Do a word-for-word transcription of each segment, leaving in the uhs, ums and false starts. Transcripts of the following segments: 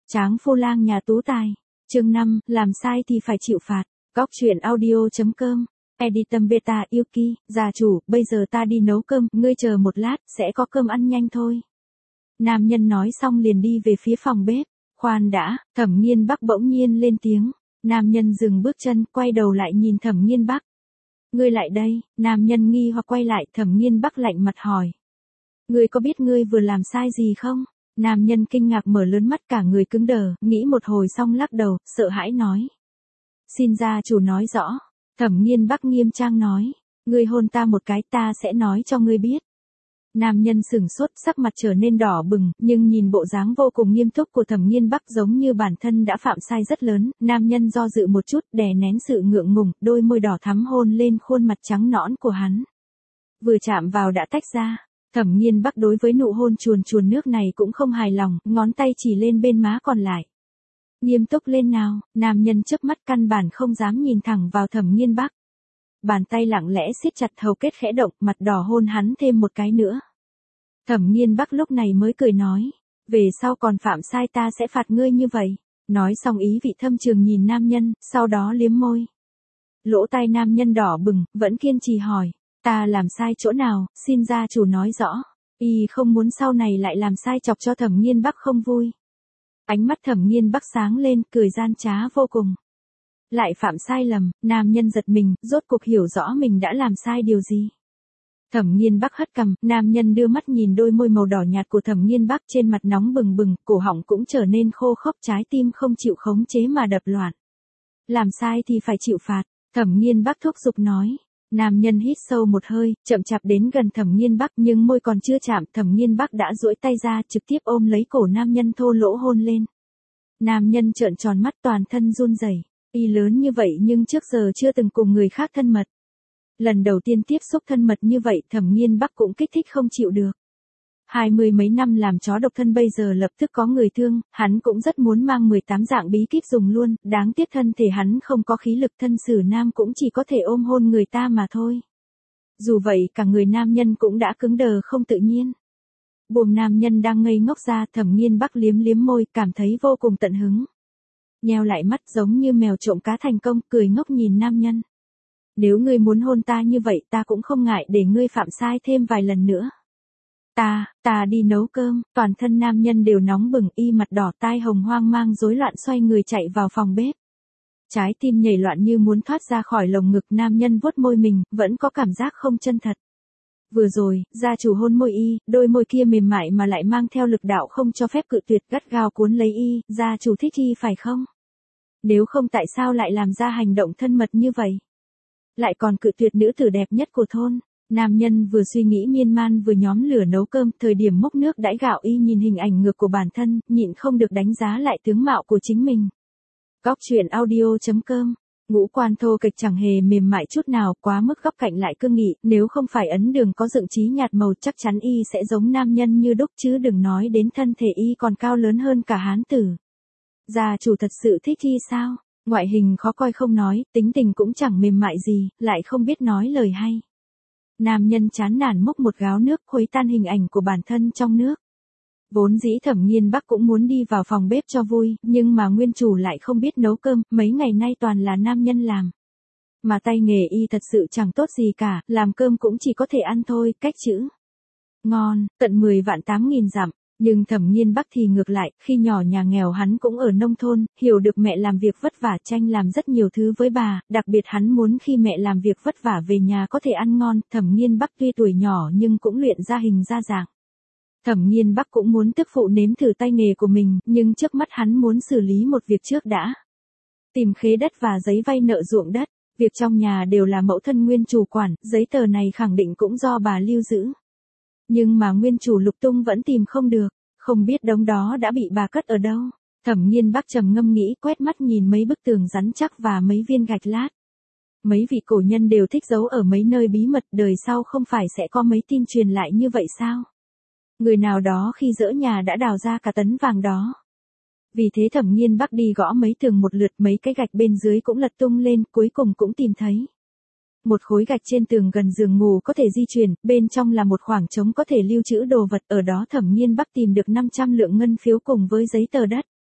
Tráng phu lang nhà tú tài. Chương năm, làm sai thì phải chịu phạt. Góc truyện audio.com. Editum beta Yuki, gia chủ, bây giờ ta đi nấu cơm, ngươi chờ một lát, sẽ có cơm ăn nhanh thôi. Nam nhân nói xong liền đi về phía phòng bếp. Khoan đã, Thẩm Nghiên Bắc bỗng nhiên lên tiếng. Nam nhân dừng bước chân, quay đầu lại nhìn Thẩm Nghiên Bắc. Ngươi lại đây, nam nhân nghi hoặc quay lại, Thẩm Nghiên Bắc lạnh mặt hỏi. Ngươi có biết ngươi vừa làm sai gì không? Nam nhân kinh ngạc mở lớn mắt, cả người cứng đờ, nghĩ một hồi xong lắc đầu, sợ hãi nói. Xin gia chủ nói rõ. Thẩm Nghiên Bắc nghiêm trang nói. Ngươi hôn ta một cái, ta sẽ nói cho ngươi biết. Nam nhân sửng sốt, sắc mặt trở nên đỏ bừng, nhưng nhìn bộ dáng vô cùng nghiêm túc của Thẩm Nghiên Bắc giống như bản thân đã phạm sai rất lớn. Nam nhân do dự một chút, đè nén sự ngượng ngùng, đôi môi đỏ thắm hôn lên khuôn mặt trắng nõn của hắn. Vừa chạm vào đã tách ra. Thẩm Nghiên Bắc đối với nụ hôn chuồn chuồn nước này cũng không hài lòng, ngón tay chỉ lên bên má còn lại. Nghiêm túc lên nào, nam nhân chớp mắt căn bản không dám nhìn thẳng vào Thẩm Nghiên Bắc. Bàn tay lặng lẽ siết chặt hầu kết khẽ động, mặt đỏ hôn hắn thêm một cái nữa. Thẩm Nghiên Bắc lúc này mới cười nói, về sau còn phạm sai ta sẽ phạt ngươi như vậy. Nói xong ý vị thâm trường nhìn nam nhân, sau đó liếm môi. Lỗ tai nam nhân đỏ bừng, vẫn kiên trì hỏi, ta làm sai chỗ nào, xin gia chủ nói rõ. Y không muốn sau này lại làm sai chọc cho Thẩm Nghiên Bắc không vui. Ánh mắt Thẩm Nghiên Bắc sáng lên, cười gian trá vô cùng. Lại phạm sai lầm, nam nhân giật mình, rốt cuộc hiểu rõ mình đã làm sai điều gì. Thẩm Nghiên Bắc hất cằm, nam nhân đưa mắt nhìn đôi môi màu đỏ nhạt của Thẩm Nghiên Bắc, trên mặt nóng bừng bừng, cổ họng cũng trở nên khô khốc, trái tim không chịu khống chế mà đập loạn. Làm sai thì phải chịu phạt, Thẩm Nghiên Bắc thúc giục nói. Nam nhân hít sâu một hơi, chậm chạp đến gần Thẩm Nghiên Bắc, nhưng môi còn chưa chạm, Thẩm Nghiên Bắc đã duỗi tay ra, trực tiếp ôm lấy cổ nam nhân thô lỗ hôn lên. Nam nhân trợn tròn mắt, toàn thân run rẩy. Y lớn như vậy nhưng trước giờ chưa từng cùng người khác thân mật. Lần đầu tiên tiếp xúc thân mật như vậy, Thẩm Nghiên Bắc cũng kích thích không chịu được. Hai mươi mấy năm làm chó độc thân bây giờ lập tức có người thương, hắn cũng rất muốn mang mười tám dạng bí kíp dùng luôn, đáng tiếc thân thể hắn không có khí lực, thân xử nam cũng chỉ có thể ôm hôn người ta mà thôi. Dù vậy cả người nam nhân cũng đã cứng đờ không tự nhiên. Buồng nam nhân đang ngây ngốc ra, Thẩm Nghiên Bắc liếm liếm môi, cảm thấy vô cùng tận hứng. Nheo lại mắt giống như mèo trộm cá thành công, cười ngốc nhìn nam nhân. Nếu ngươi muốn hôn ta như vậy ta cũng không ngại để ngươi phạm sai thêm vài lần nữa. Ta, ta đi nấu cơm, toàn thân nam nhân đều nóng bừng, y mặt đỏ, tai hồng, hoang mang rối loạn xoay người chạy vào phòng bếp. Trái tim nhảy loạn như muốn thoát ra khỏi lồng ngực, nam nhân vuốt môi mình, vẫn có cảm giác không chân thật. Vừa rồi, gia chủ hôn môi y, đôi môi kia mềm mại mà lại mang theo lực đạo không cho phép cự tuyệt, gắt gao cuốn lấy y, gia chủ thích y phải không? Nếu không tại sao lại làm ra hành động thân mật như vậy? Lại còn cự tuyệt nữ tử đẹp nhất của thôn. Nam nhân vừa suy nghĩ miên man vừa nhóm lửa nấu cơm, thời điểm múc nước đãi gạo y nhìn hình ảnh ngược của bản thân, nhịn không được đánh giá lại tướng mạo của chính mình. Góc truyện audio.com. Ngũ quan thô kệch chẳng hề mềm mại chút nào, quá mức góc cạnh lại cương nghị, nếu không phải ấn đường có dựng trí nhạt màu chắc chắn y sẽ giống nam nhân như đúc, chứ đừng nói đến thân thể y còn cao lớn hơn cả hán tử. Gia chủ thật sự thích y sao? Ngoại hình khó coi không nói, tính tình cũng chẳng mềm mại gì, lại không biết nói lời hay. Nam nhân chán nản múc một gáo nước, khuấy tan hình ảnh của bản thân trong nước. Vốn dĩ Thẩm Nghiên Bắc cũng muốn đi vào phòng bếp cho vui, nhưng mà nguyên chủ lại không biết nấu cơm, mấy ngày nay toàn là nam nhân làm. Mà tay nghề y thật sự chẳng tốt gì cả, làm cơm cũng chỉ có thể ăn thôi, cách chữ. Ngon, tận mười vạn tám nghìn dặm. Nhưng Thẩm Nghiên Bắc thì ngược lại, khi nhỏ nhà nghèo hắn cũng ở nông thôn, hiểu được mẹ làm việc vất vả, tranh làm rất nhiều thứ với bà, đặc biệt hắn muốn khi mẹ làm việc vất vả về nhà có thể ăn ngon. Thẩm Nghiên Bắc tuy tuổi nhỏ nhưng cũng luyện ra hình ra dạng. Thẩm Nghiên Bắc cũng muốn tức phụ nếm thử tay nghề của mình, nhưng trước mắt hắn muốn xử lý một việc trước đã. Tìm khế đất và giấy vay nợ ruộng đất, việc trong nhà đều là mẫu thân nguyên chủ quản, giấy tờ này khẳng định cũng do bà lưu giữ. Nhưng mà nguyên chủ lục tung vẫn tìm không được, không biết đống đó đã bị bà cất ở đâu. Thẩm Nghiên Bắc trầm ngâm nghĩ, quét mắt nhìn mấy bức tường rắn chắc và mấy viên gạch lát. Mấy vị cổ nhân đều thích giấu ở mấy nơi bí mật, đời sau không phải sẽ có mấy tin truyền lại như vậy sao? Người nào đó khi dỡ nhà đã đào ra cả tấn vàng đó. Vì thế Thẩm Nghiên Bắc đi gõ mấy tường một lượt, mấy cái gạch bên dưới cũng lật tung lên, cuối cùng cũng tìm thấy. Một khối gạch trên tường gần giường ngủ có thể di chuyển, bên trong là một khoảng trống có thể lưu trữ đồ vật, ở đó Thẩm Nghiên Bắc tìm được năm trăm lượng ngân phiếu cùng với giấy tờ đất.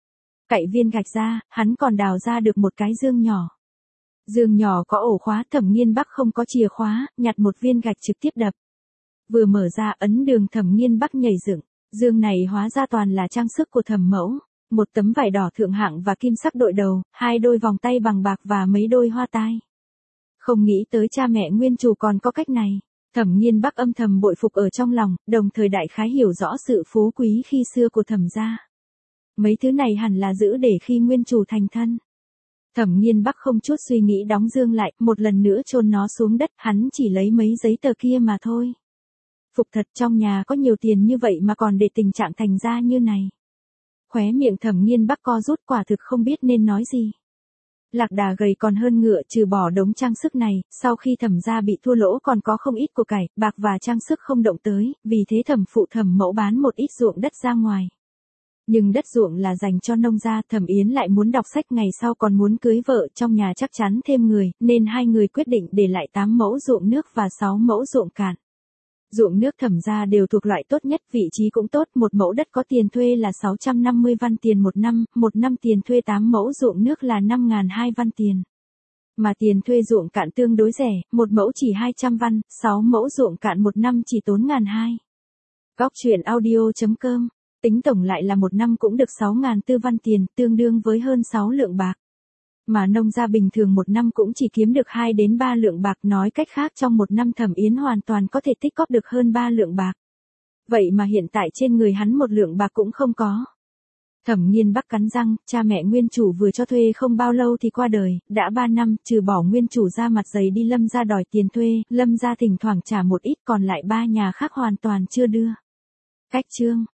Cậy viên gạch ra, hắn còn đào ra được một cái dương nhỏ. Dương nhỏ có ổ khóa, Thẩm Nghiên Bắc không có chìa khóa, nhặt một viên gạch trực tiếp đập. Vừa mở ra ấn đường Thẩm Nghiên Bắc nhảy dựng, dương này hóa ra toàn là trang sức của Thẩm mẫu. Một tấm vải đỏ thượng hạng và kim sắc đội đầu, hai đôi vòng tay bằng bạc và mấy đôi hoa tai. Không nghĩ tới cha mẹ nguyên chủ còn có cách này. Thẩm Nghiên Bắc âm thầm bội phục ở trong lòng, đồng thời đại khái hiểu rõ sự phú quý khi xưa của Thẩm gia. Mấy thứ này hẳn là giữ để khi nguyên chủ thành thân. Thẩm Nghiên Bắc không chút suy nghĩ đóng dương lại, một lần nữa chôn nó xuống đất, hắn chỉ lấy mấy giấy tờ kia mà thôi. Phục thật, trong nhà có nhiều tiền như vậy mà còn để tình trạng thành ra như này. Khóe miệng Thẩm Nghiên Bắc co rút, quả thực không biết nên nói gì. Lạc đà gầy còn hơn ngựa, trừ bỏ đống trang sức này, sau khi Thẩm gia bị thua lỗ còn có không ít của cải, bạc và trang sức không động tới, vì thế Thẩm phụ Thẩm mẫu bán một ít ruộng đất ra ngoài. Nhưng đất ruộng là dành cho nông gia, Thẩm Yến lại muốn đọc sách, ngày sau còn muốn cưới vợ, trong nhà chắc chắn thêm người, nên hai người quyết định để lại tám mẫu ruộng nước và sáu mẫu ruộng cạn. Ruộng nước Thẩm gia đều thuộc loại tốt nhất, vị trí cũng tốt, một mẫu đất có tiền thuê là sáu trăm năm mươi văn tiền một năm, một năm tiền thuê tám mẫu ruộng nước là năm nghìn hai văn tiền. Mà tiền thuê ruộng cạn tương đối rẻ, một mẫu chỉ hai trăm văn, sáu mẫu ruộng cạn một năm chỉ tốn ngàn hai. Góc truyện audio chấm com, tính tổng lại là một năm cũng được sáu nghìn tư văn tiền, tương đương với hơn sáu lượng bạc. Mà nông gia bình thường một năm cũng chỉ kiếm được hai đến ba lượng bạc, nói cách khác trong một năm Thẩm Yến hoàn toàn có thể tích cóp được hơn ba lượng bạc. Vậy mà hiện tại trên người hắn một lượng bạc cũng không có. Thẩm Nghiên Bắc cắn răng, cha mẹ nguyên chủ vừa cho thuê không bao lâu thì qua đời, đã ba năm, trừ bỏ nguyên chủ ra mặt dày đi Lâm gia đòi tiền thuê, Lâm gia thỉnh thoảng trả một ít, còn lại ba nhà khác hoàn toàn chưa đưa. Cách chương